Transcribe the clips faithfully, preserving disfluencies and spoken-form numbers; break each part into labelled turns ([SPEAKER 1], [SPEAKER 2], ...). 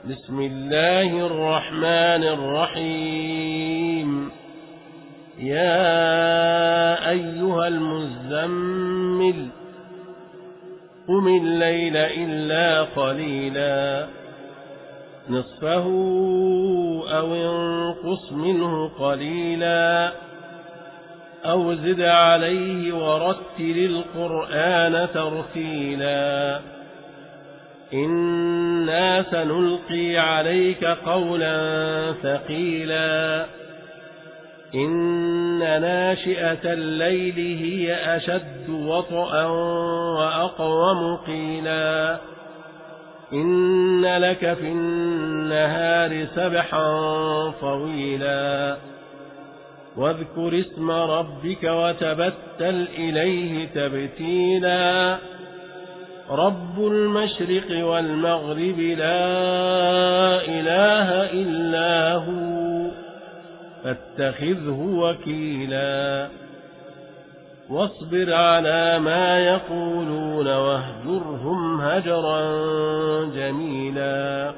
[SPEAKER 1] بسم الله الرحمن الرحيم. يا أيها المزمل قم الليل إلا قليلا نصفه أو انقص منه قليلا أو زد عليه ورتل القرآن ترتيلا إنا سنلقي عليك قولا ثقيلا إن ناشئة الليل هي أشد وطئا وأقوم قيلا إن لك في النهار سبحا طويلا واذكر اسم ربك وتبتل إليه تبتيلا رب المشرق والمغرب لا إله إلا هو فاتخذه وكيلا واصبر على ما يقولون واهجرهم هجرا جميلا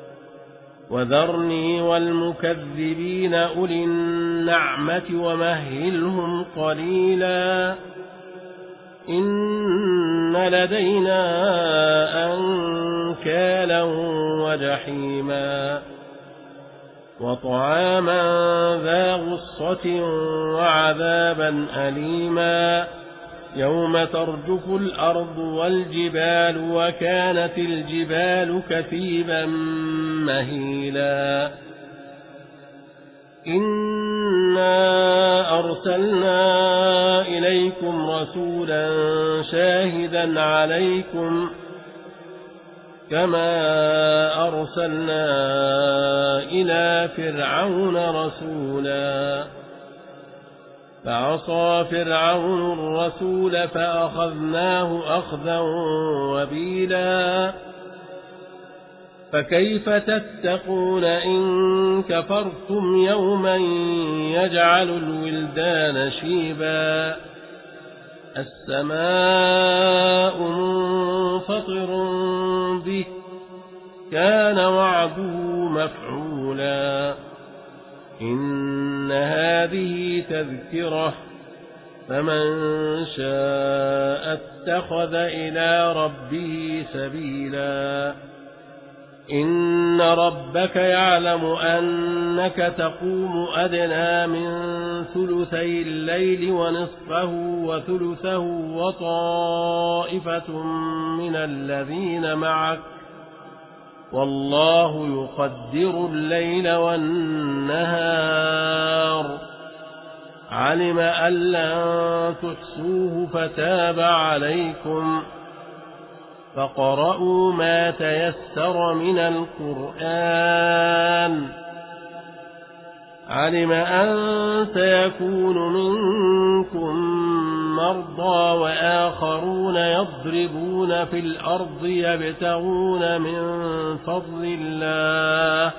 [SPEAKER 1] وذرني والمكذبين أولي النعمة ومهلهم قليلا إن لدينا أنكالا وجحيما وطعاما ذا غصة وعذابا أليما يوم ترجف الأرض والجبال وكانت الجبال كثيبا مهيلا إنا أرسلنا إليكم رسولا شاهدا عليكم كما أرسلنا إلى فرعون رسولا فعصى فرعون الرسول فأخذناه أخذا وبيلا فكيف تتقون إن كفرتم يوما يجعل الولدان شيبا السماء منفطر به كان وعده مفعولا إن هذه تذكرة فمن شاء اتخذ إلى ربه سبيلا إن ربك يعلم أنك تقوم أدنى من ثلثي الليل ونصفه وثلثه وطائفة من الذين معك والله يقدر الليل والنهار علم أن لن تحصوه فتاب عليكم فقرأوا ما تيسر من القرآن علم أن سيكون منكم مرضى وآخرون يضربون في الأرض يبتغون من فضل الله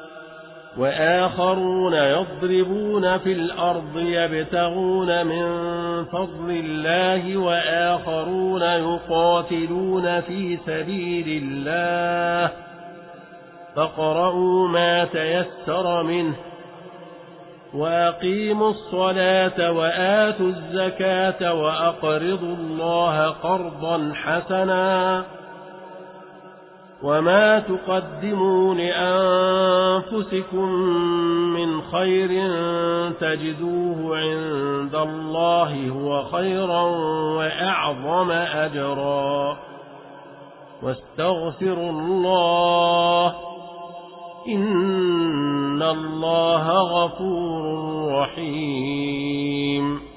[SPEAKER 1] وآخرون يضربون في الأرض يبتغون من فضل الله وآخرون يقاتلون في سبيل الله فاقرؤوا ما تيسر منه وأقيموا الصلاة وآتوا الزكاة وأقرضوا الله قرضا حسنا وما تقدموا لأنفسكم من خير تجدوه عند الله هو خيرا وأعظم أجرا واستغفروا الله إن الله غفور رحيم